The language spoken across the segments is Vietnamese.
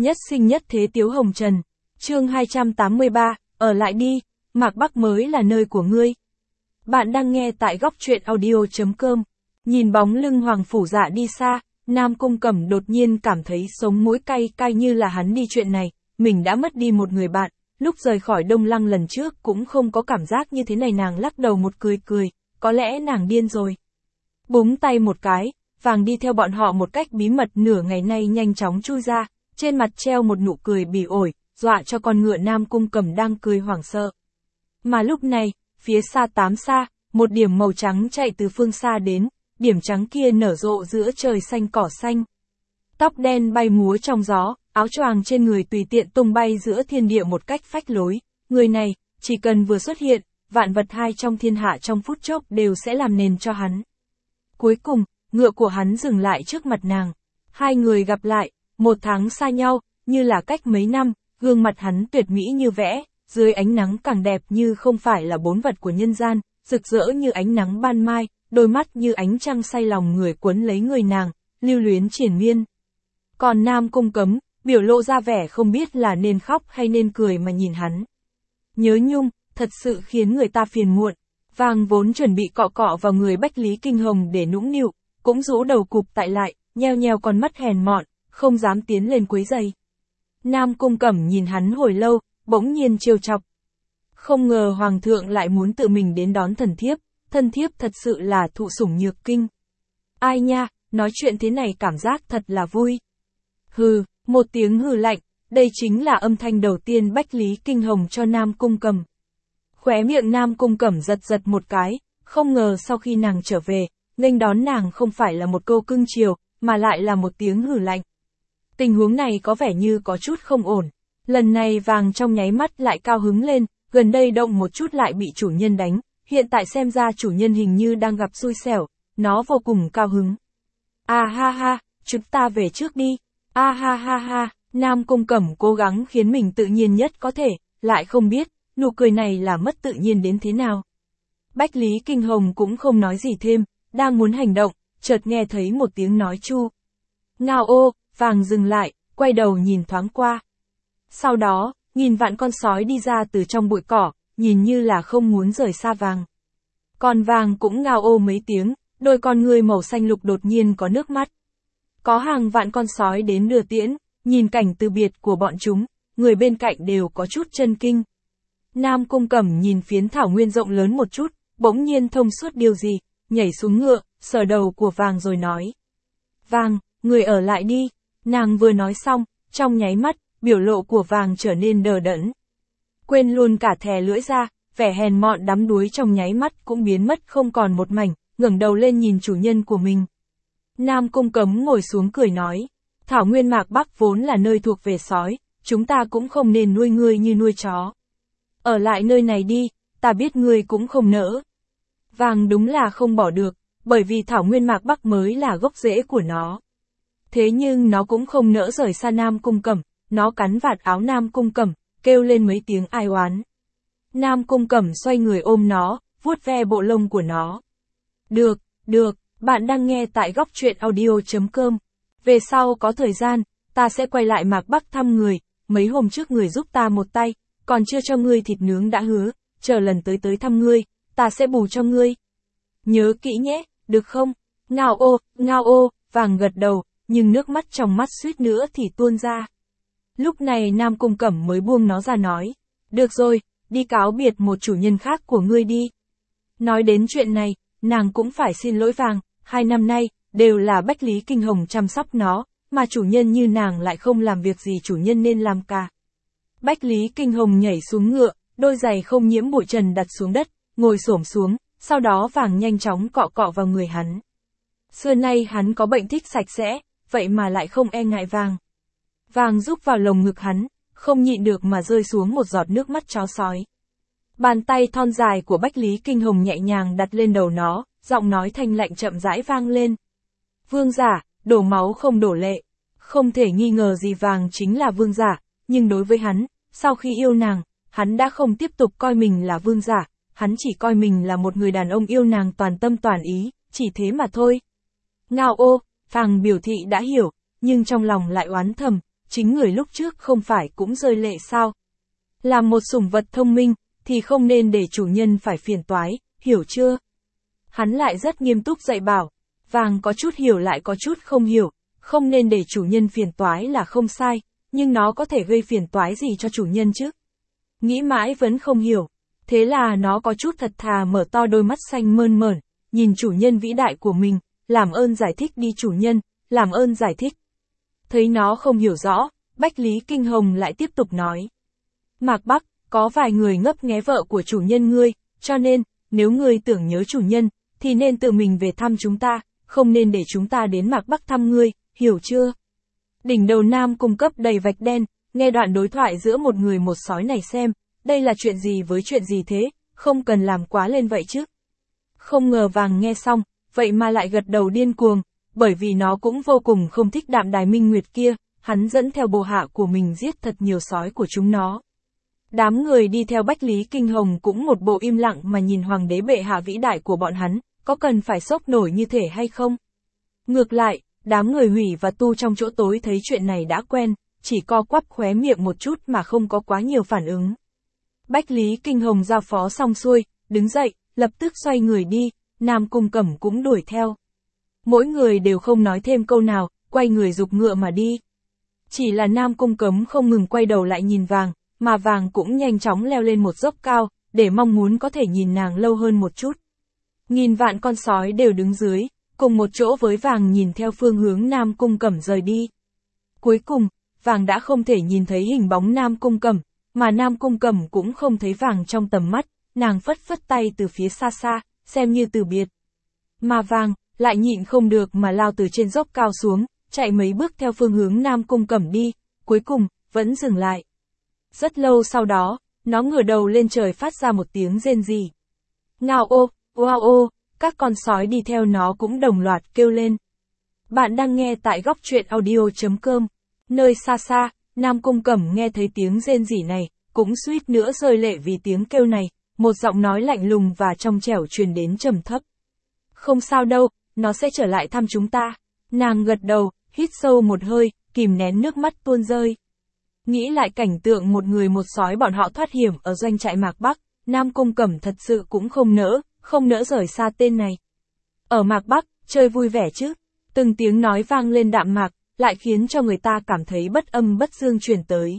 Nhất sinh nhất thế Tiếu Hồng Trần. Chương 283, ở lại đi, Mạc Bắc mới là nơi của ngươi. Bạn đang nghe tại góc truyện audio.com. Nhìn bóng lưng Hoàng Phủ Dạ đi xa, Nam Cung Cẩm đột nhiên cảm thấy sống mũi cay cay như là hắn đi chuyện này, mình đã mất đi một người bạn, lúc rời khỏi Đông Lăng lần trước cũng không có cảm giác như thế này. Nàng lắc đầu một cười, có lẽ nàng điên rồi. Búng tay một cái, Vàng đi theo bọn họ một cách bí mật nửa ngày nay nhanh chóng chui ra, trên mặt treo một nụ cười bỉ ổi, dọa cho con ngựa Nam Cung Cẩm đang cười hoảng sợ. Mà lúc này, phía xa tám xa, một điểm màu trắng chạy từ phương xa đến, điểm trắng kia nở rộ giữa trời xanh cỏ xanh. Tóc đen bay múa trong gió, áo choàng trên người tùy tiện tung bay giữa thiên địa một cách phách lối, người này, chỉ cần vừa xuất hiện, vạn vật hai trong thiên hạ trong phút chốc đều sẽ làm nền cho hắn. Cuối cùng, ngựa của hắn dừng lại trước mặt nàng. Hai người gặp lại, một tháng xa nhau, như là cách mấy năm, gương mặt hắn tuyệt mỹ như vẽ, dưới ánh nắng càng đẹp như không phải là bốn vật của nhân gian, rực rỡ như ánh nắng ban mai, đôi mắt như ánh trăng say lòng người quấn lấy người nàng, lưu luyến triền miên. Còn Nam Cung Cấm, biểu lộ ra vẻ không biết là nên khóc hay nên cười mà nhìn hắn. Nhớ nhung, thật sự khiến người ta phiền muộn. Vàng vốn chuẩn bị cọ cọ vào người Bách Lý Kinh Hồng để nũng nịu, cũng rũ đầu cụp tại lại, nheo nheo con mắt hèn mọn, không dám tiến lên quấy giày. Nam Cung Cẩm nhìn hắn hồi lâu, bỗng nhiên trêu chọc. Không ngờ Hoàng thượng lại muốn tự mình đến đón thân thiếp thật sự là thụ sủng nhược kinh. Ai nha, nói chuyện thế này cảm giác thật là vui. Hừ, một tiếng hừ lạnh, đây chính là âm thanh đầu tiên Bách Lý Kinh Hồng cho Nam Cung Cẩm. Khóe miệng Nam Cung Cẩm giật một cái, không ngờ sau khi nàng trở về, nghênh đón nàng không phải là một câu cưng chiều, mà lại là một tiếng hừ lạnh. Tình huống này có vẻ như có chút không ổn. Lần này Vàng trong nháy mắt lại cao hứng lên, gần đây động một chút lại bị chủ nhân đánh, hiện tại xem ra chủ nhân hình như đang gặp xui xẻo, nó vô cùng cao hứng. À ha ha, chúng ta về trước đi. À ha ha ha, Nam Cung Cẩm cố gắng khiến mình tự nhiên nhất có thể, lại không biết, nụ cười này là mất tự nhiên đến thế nào. Bách Lý Kinh Hồng cũng không nói gì thêm, đang muốn hành động, chợt nghe thấy một tiếng nói chu. Ngao ô, Vàng dừng lại, quay đầu nhìn thoáng qua. Sau đó, nghìn vạn con sói đi ra từ trong bụi cỏ, nhìn như là không muốn rời xa Vàng. Còn Vàng cũng ngao ô mấy tiếng, đôi con ngươi màu xanh lục đột nhiên có nước mắt. Có hàng vạn con sói đến đưa tiễn, nhìn cảnh từ biệt của bọn chúng, người bên cạnh đều có chút chân kinh. Nam Cung Cẩm nhìn phiến thảo nguyên rộng lớn một chút, bỗng nhiên thông suốt điều gì, nhảy xuống ngựa, sờ đầu của Vàng rồi nói. Vàng, người ở lại đi. Nàng vừa nói xong, trong nháy mắt, biểu lộ của Vàng trở nên đờ đẫn. Quên luôn cả thè lưỡi ra, vẻ hèn mọn đắm đuối trong nháy mắt cũng biến mất không còn một mảnh, ngẩng đầu lên nhìn chủ nhân của mình. Nam Cung Cấm ngồi xuống cười nói, thảo nguyên Mạc Bắc vốn là nơi thuộc về sói, chúng ta cũng không nên nuôi ngươi như nuôi chó. Ở lại nơi này đi, ta biết ngươi cũng không nỡ. Vàng đúng là không bỏ được, bởi vì thảo nguyên Mạc Bắc mới là gốc rễ của nó. Thế nhưng nó cũng không nỡ rời xa Nam Cung Cẩm, nó cắn vạt áo Nam Cung Cẩm, kêu lên mấy tiếng ai oán. Nam Cung Cẩm xoay người ôm nó, vuốt ve bộ lông của nó. Được, bạn đang nghe tại góc truyện audio.com. Về sau có thời gian, ta sẽ quay lại Mạc Bắc thăm người, mấy hôm trước người giúp ta một tay, còn chưa cho ngươi thịt nướng đã hứa, chờ lần tới thăm ngươi, ta sẽ bù cho ngươi. Nhớ kỹ nhé, được không? Ngao ô, Vàng gật đầu, nhưng nước mắt trong mắt suýt nữa thì tuôn ra. Lúc này Nam Cung Cẩm mới buông nó ra nói, được rồi, đi cáo biệt một chủ nhân khác của ngươi đi. Nói đến chuyện này, nàng cũng phải xin lỗi Vàng, 2 năm nay, đều là Bách Lý Kinh Hồng chăm sóc nó, mà chủ nhân như nàng lại không làm việc gì chủ nhân nên làm cả. Bách Lý Kinh Hồng nhảy xuống ngựa, đôi giày không nhiễm bụi trần đặt xuống đất, ngồi xổm xuống, sau đó Vàng nhanh chóng cọ cọ vào người hắn. Xưa nay hắn có bệnh thích sạch sẽ, vậy mà lại không e ngại Vàng. Vàng rúc vào lồng ngực hắn, không nhịn được mà rơi xuống một giọt nước mắt chó sói. Bàn tay thon dài của Bách Lý Kinh Hồng nhẹ nhàng đặt lên đầu nó, giọng nói thanh lạnh chậm rãi vang lên. Vương giả, đổ máu không đổ lệ. Không thể nghi ngờ gì Vàng chính là vương giả, nhưng đối với hắn, sau khi yêu nàng, hắn đã không tiếp tục coi mình là vương giả, hắn chỉ coi mình là một người đàn ông yêu nàng toàn tâm toàn ý, chỉ thế mà thôi. Ngao ô, Vàng biểu thị đã hiểu, nhưng trong lòng lại oán thầm, chính người lúc trước không phải cũng rơi lệ sao? Làm một sủng vật thông minh, thì không nên để chủ nhân phải phiền toái, hiểu chưa? Hắn lại rất nghiêm túc dạy bảo, vàng có chút hiểu lại có chút không hiểu, không nên để chủ nhân phiền toái là không sai, nhưng nó có thể gây phiền toái gì cho chủ nhân chứ? Nghĩ mãi vẫn không hiểu, thế là nó có chút thật thà mở to đôi mắt xanh mơn mởn, nhìn chủ nhân vĩ đại của mình, làm ơn giải thích đi chủ nhân, làm ơn giải thích. Thấy nó không hiểu rõ, Bách Lý Kinh Hồng lại tiếp tục nói. Mạc Bắc, có vài người ngấp nghé vợ của chủ nhân ngươi, cho nên, nếu ngươi tưởng nhớ chủ nhân, thì nên tự mình về thăm chúng ta, không nên để chúng ta đến Mạc Bắc thăm ngươi, hiểu chưa? Đỉnh đầu Nam Cung Cấp đầy vạch đen, nghe đoạn đối thoại giữa một người một sói này xem, đây là chuyện gì với chuyện gì thế, không cần làm quá lên vậy chứ. Không ngờ Vàng nghe xong, vậy mà lại gật đầu điên cuồng, bởi vì nó cũng vô cùng không thích Đạm Đài Minh Nguyệt kia, hắn dẫn theo bộ hạ của mình giết thật nhiều sói của chúng nó. Đám người đi theo Bách Lý Kinh Hồng cũng một bộ im lặng mà nhìn hoàng đế bệ hạ vĩ đại của bọn hắn, có cần phải sốc nổi như thể hay không? Ngược lại, đám người Hủy và Tu trong chỗ tối thấy chuyện này đã quen, chỉ co quắp khóe miệng một chút mà không có quá nhiều phản ứng. Bách Lý Kinh Hồng giao phó xong xuôi, đứng dậy, lập tức xoay người đi, Nam Cung Cẩm cũng đuổi theo. Mỗi người đều không nói thêm câu nào, quay người giục ngựa mà đi. Chỉ là Nam Cung Cẩm không ngừng quay đầu lại nhìn Vàng, mà Vàng cũng nhanh chóng leo lên một dốc cao, để mong muốn có thể nhìn nàng lâu hơn một chút. Nghìn vạn con sói đều đứng dưới, cùng một chỗ với Vàng nhìn theo phương hướng Nam Cung Cẩm rời đi. Cuối cùng, Vàng đã không thể nhìn thấy hình bóng Nam Cung Cẩm, mà Nam Cung Cẩm cũng không thấy Vàng trong tầm mắt, nàng phất phất tay từ phía xa xa, xem như từ biệt. Mà Vàng, lại nhịn không được mà lao từ trên dốc cao xuống, chạy mấy bước theo phương hướng Nam Cung Cẩm đi, cuối cùng, vẫn dừng lại. Rất lâu sau đó, nó ngửa đầu lên trời phát ra một tiếng rên rỉ. Ngao ô, wow ô, các con sói đi theo nó cũng đồng loạt kêu lên. Bạn đang nghe tại góc truyện audio.com. Nơi xa xa, Nam Cung Cẩm nghe thấy tiếng rên rỉ này, cũng suýt nữa rơi lệ vì tiếng kêu này, một giọng nói lạnh lùng và trong trẻo truyền đến trầm thấp. Không sao đâu, nó sẽ trở lại thăm chúng ta. Nàng gật đầu, hít sâu một hơi, kìm nén nước mắt tuôn rơi. Nghĩ lại cảnh tượng một người một sói bọn họ thoát hiểm ở doanh trại Mạc Bắc, Nam Cung Cẩm thật sự cũng không nỡ rời xa tên này. Ở Mạc Bắc, chơi vui vẻ chứ. Từng tiếng nói vang lên đạm mạc, lại khiến cho người ta cảm thấy bất âm bất dương truyền tới.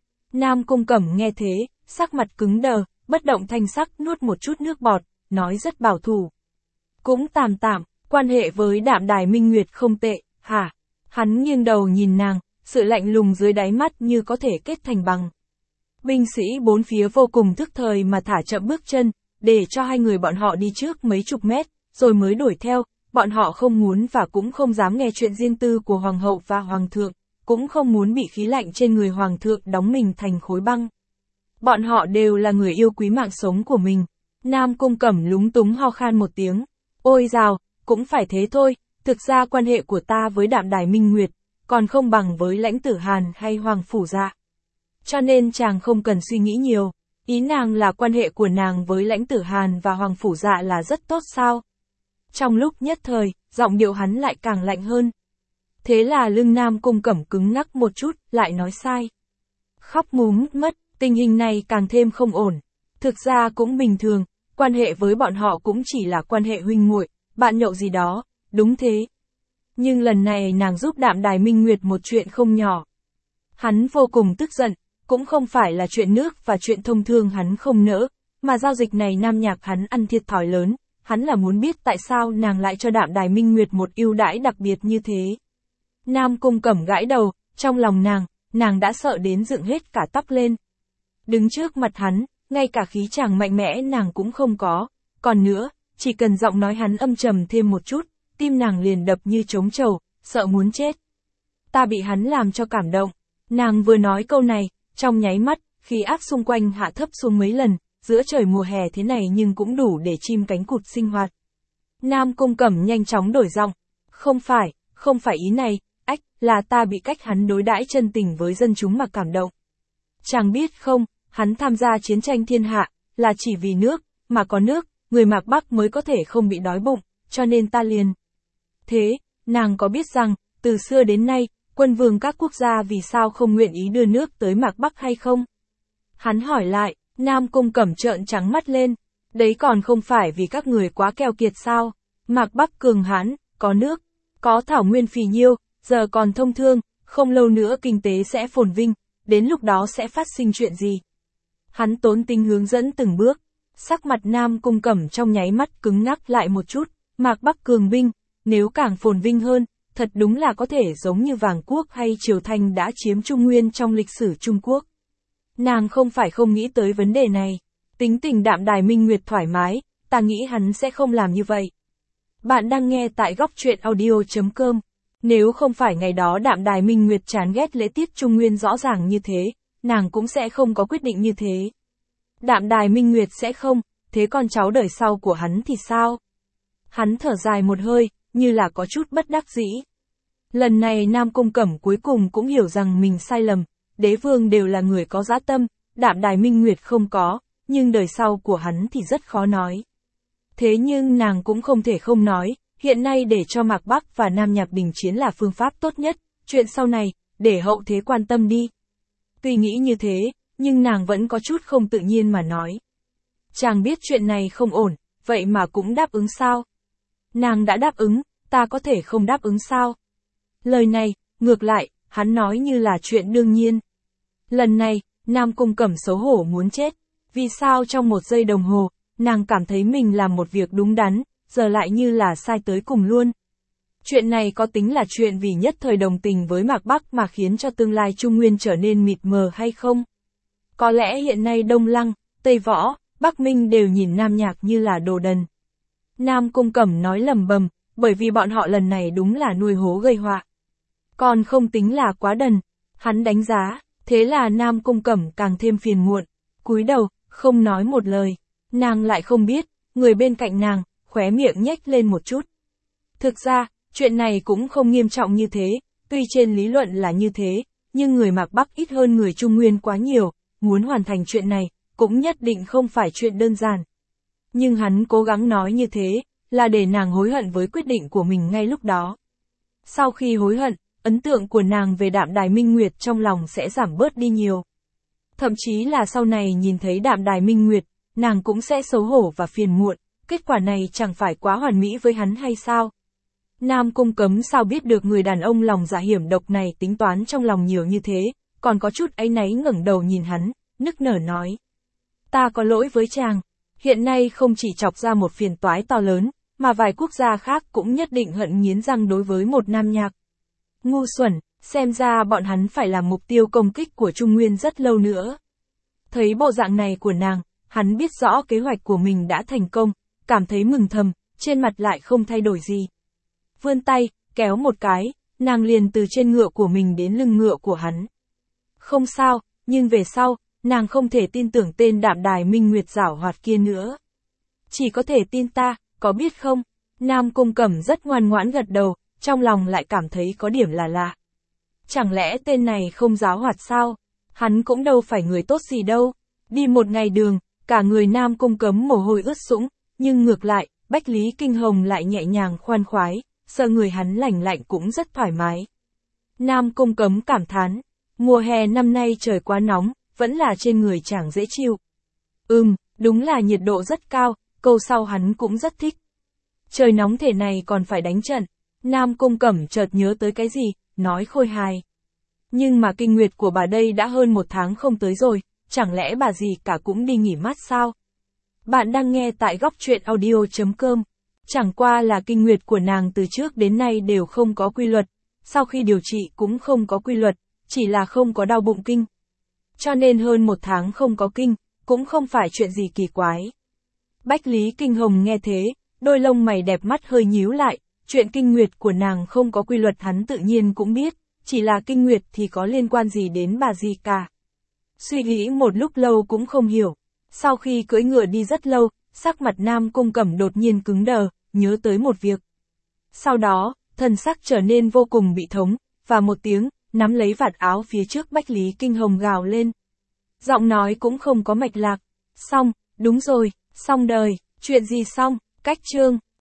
Nam Cung Cẩm nghe thế, sắc mặt cứng đờ, bất động thanh sắc nuốt một chút nước bọt, nói rất bảo thủ. Cũng tạm tạm, quan hệ với Đạm Đài Minh Nguyệt không tệ, hả? Hắn nghiêng đầu nhìn nàng, sự lạnh lùng dưới đáy mắt như có thể kết thành bằng. Binh sĩ bốn phía vô cùng thức thời mà thả chậm bước chân, để cho hai người bọn họ đi trước mấy chục mét, rồi mới đuổi theo, bọn họ không muốn và cũng không dám nghe chuyện riêng tư của Hoàng hậu và Hoàng thượng, cũng không muốn bị khí lạnh trên người Hoàng thượng đóng mình thành khối băng. Bọn họ đều là người yêu quý mạng sống của mình. Nam Cung Cẩm lúng túng ho khan một tiếng. Ôi dào, cũng phải thế thôi, thực ra quan hệ của ta với Đạm Đài Minh Nguyệt, còn không bằng với Lãnh Tử Hàn hay Hoàng Phủ Dạ. Cho nên chàng không cần suy nghĩ nhiều, ý nàng là quan hệ của nàng với Lãnh Tử Hàn và Hoàng Phủ Dạ là rất tốt sao? Trong lúc nhất thời, giọng điệu hắn lại càng lạnh hơn. Thế là lưng Nam Cung Cẩm cứng ngắc một chút, lại nói sai. Khóc múm mất, tình hình này càng thêm không ổn. Thực ra cũng bình thường, quan hệ với bọn họ cũng chỉ là quan hệ huynh muội, bạn nhậu gì đó, đúng thế. Nhưng lần này nàng giúp Đạm Đài Minh Nguyệt một chuyện không nhỏ. Hắn vô cùng tức giận, cũng không phải là chuyện nước và chuyện thông thường hắn không nỡ, mà giao dịch này Nam Nhạc hắn ăn thiệt thòi lớn, hắn là muốn biết tại sao nàng lại cho Đạm Đài Minh Nguyệt một ưu đãi đặc biệt như thế. Nam Cung Cẩm gãi đầu, trong lòng nàng đã sợ đến dựng hết cả tóc lên. Đứng trước mặt hắn, ngay cả khí chàng mạnh mẽ nàng cũng không có, còn nữa, chỉ cần giọng nói hắn âm trầm thêm một chút, tim nàng liền đập như trống trầu, sợ muốn chết. Ta bị hắn làm cho cảm động. Nàng vừa nói câu này, trong nháy mắt, khí áp xung quanh hạ thấp xuống mấy lần, giữa trời mùa hè thế này nhưng cũng đủ để chim cánh cụt sinh hoạt. Nam Cung Cẩm nhanh chóng đổi giọng. Không phải ý này, là ta bị cách hắn đối đãi chân tình với dân chúng mà cảm động. Chàng biết không, hắn tham gia chiến tranh thiên hạ, là chỉ vì nước, mà có nước, người Mạc Bắc mới có thể không bị đói bụng, cho nên ta liền. Thế, nàng có biết rằng, từ xưa đến nay, quân vương các quốc gia vì sao không nguyện ý đưa nước tới Mạc Bắc hay không? Hắn hỏi lại, Nam Cung Cẩm trợn trắng mắt lên, đấy còn không phải vì các người quá keo kiệt sao? Mạc Bắc cường hãn, có nước, có thảo nguyên phì nhiêu, giờ còn thông thương, không lâu nữa kinh tế sẽ phồn vinh, đến lúc đó sẽ phát sinh chuyện gì? Hắn tốn tính hướng dẫn từng bước, sắc mặt Nam Cung Cẩm trong nháy mắt cứng ngắc lại một chút, Mạc Bắc cường binh, nếu càng phồn vinh hơn, thật đúng là có thể giống như Vàng Quốc hay Triều Thanh đã chiếm Trung Nguyên trong lịch sử Trung Quốc. Nàng không phải không nghĩ tới vấn đề này, tính tình Đạm Đài Minh Nguyệt thoải mái, ta nghĩ hắn sẽ không làm như vậy. Bạn đang nghe tại góc truyện audio.com. Nếu không phải ngày đó Đạm Đài Minh Nguyệt chán ghét lễ tiết Trung Nguyên rõ ràng như thế, nàng cũng sẽ không có quyết định như thế. Đạm Đài Minh Nguyệt sẽ không, thế con cháu đời sau của hắn thì sao? Hắn thở dài một hơi, như là có chút bất đắc dĩ. Lần này Nam Cung Cẩm cuối cùng cũng hiểu rằng mình sai lầm, đế vương đều là người có dã tâm, Đạm Đài Minh Nguyệt không có, nhưng đời sau của hắn thì rất khó nói. Thế nhưng nàng cũng không thể không nói, hiện nay để cho Mạc Bắc và Nam Nhạc đình chiến là phương pháp tốt nhất, chuyện sau này, để hậu thế quan tâm đi. Tuy nghĩ như thế, nhưng nàng vẫn có chút không tự nhiên mà nói. Chàng biết chuyện này không ổn, vậy mà cũng đáp ứng sao? Nàng đã đáp ứng, ta có thể không đáp ứng sao? Lời này, ngược lại, hắn nói như là chuyện đương nhiên. Lần này, Nam Cung Cẩm xấu hổ muốn chết. Vì sao trong một giây đồng hồ, nàng cảm thấy mình làm một việc đúng đắn, giờ lại như là sai tới cùng luôn. Chuyện này có tính là chuyện vì nhất thời đồng tình với Mạc Bắc mà khiến cho tương lai Trung Nguyên trở nên mịt mờ hay không? Có lẽ hiện nay Đông Lăng, Tây Võ, Bắc Minh đều nhìn Nam Nhạc như là đồ đần. Nam Cung Cẩm nói lầm bầm, bởi vì bọn họ lần này đúng là nuôi hố gây họa. Còn không tính là quá đần, hắn đánh giá, thế là Nam Cung Cẩm càng thêm phiền muộn, cúi đầu, không nói một lời. Nàng lại không biết, người bên cạnh nàng, khóe miệng nhếch lên một chút. Thực ra, chuyện này cũng không nghiêm trọng như thế, tuy trên lý luận là như thế, nhưng người Mạc Bắc ít hơn người Trung Nguyên quá nhiều, muốn hoàn thành chuyện này, cũng nhất định không phải chuyện đơn giản. Nhưng hắn cố gắng nói như thế, là để nàng hối hận với quyết định của mình ngay lúc đó. Sau khi hối hận, ấn tượng của nàng về Đạm Đài Minh Nguyệt trong lòng sẽ giảm bớt đi nhiều. Thậm chí là sau này nhìn thấy Đạm Đài Minh Nguyệt, nàng cũng sẽ xấu hổ và phiền muộn, kết quả này chẳng phải quá hoàn mỹ với hắn hay sao? Nam Cung Cấm sao biết được người đàn ông lòng dạ hiểm độc này tính toán trong lòng nhiều như thế, còn có chút áy náy ngẩng đầu nhìn hắn, nức nở nói. Ta có lỗi với chàng, hiện nay không chỉ chọc ra một phiền toái to lớn, mà vài quốc gia khác cũng nhất định hận nghiến răng đối với một Nam Nhạc. Ngu xuẩn, xem ra bọn hắn phải là mục tiêu công kích của Trung Nguyên rất lâu nữa. Thấy bộ dạng này của nàng, hắn biết rõ kế hoạch của mình đã thành công, cảm thấy mừng thầm, trên mặt lại không thay đổi gì. Vươn tay, kéo một cái, nàng liền từ trên ngựa của mình đến lưng ngựa của hắn. Không sao, nhưng về sau, nàng không thể tin tưởng tên Đạm Đài Minh Nguyệt giảo hoạt kia nữa. Chỉ có thể tin ta, có biết không? Nam Cung Cẩm rất ngoan ngoãn gật đầu, trong lòng lại cảm thấy có điểm là lạ. Chẳng lẽ tên này không giáo hoạt sao? Hắn cũng đâu phải người tốt gì đâu. Đi một ngày đường, cả người Nam Cung Cấm mồ hôi ướt sũng, nhưng ngược lại, Bách Lý Kinh Hồng lại nhẹ nhàng khoan khoái, sợ người hắn lành lạnh cũng rất thoải mái. Nam Cung Cấm cảm thán, mùa hè năm nay trời quá nóng, vẫn là trên người chàng dễ chịu. Đúng là nhiệt độ rất cao, câu sau hắn cũng rất thích. Trời nóng thế này còn phải đánh trận. Nam Cung Cẩm chợt nhớ tới cái gì, nói khôi hài. Nhưng mà kinh nguyệt của bà đây đã hơn 1 tháng không tới rồi, chẳng lẽ bà gì cả cũng đi nghỉ mát sao? Bạn đang nghe tại góc truyện audio.com. Chẳng qua là kinh nguyệt của nàng từ trước đến nay đều không có quy luật, sau khi điều trị cũng không có quy luật, chỉ là không có đau bụng kinh. Cho nên hơn 1 tháng không có kinh, cũng không phải chuyện gì kỳ quái. Bách Lý Kinh Hồng nghe thế, đôi lông mày đẹp mắt hơi nhíu lại, chuyện kinh nguyệt của nàng không có quy luật hắn tự nhiên cũng biết, chỉ là kinh nguyệt thì có liên quan gì đến bà gì cả. Suy nghĩ một lúc lâu cũng không hiểu, sau khi cưỡi ngựa đi rất lâu, sắc mặt Nam Cung Cẩm đột nhiên cứng đờ, nhớ tới một việc. Sau đó, thần sắc trở nên vô cùng bị thống, và một tiếng, nắm lấy vạt áo phía trước Bách Lý Kinh Hồng gào lên. Giọng nói cũng không có mạch lạc. Xong, đúng rồi, xong đời, chuyện gì xong, cách chương.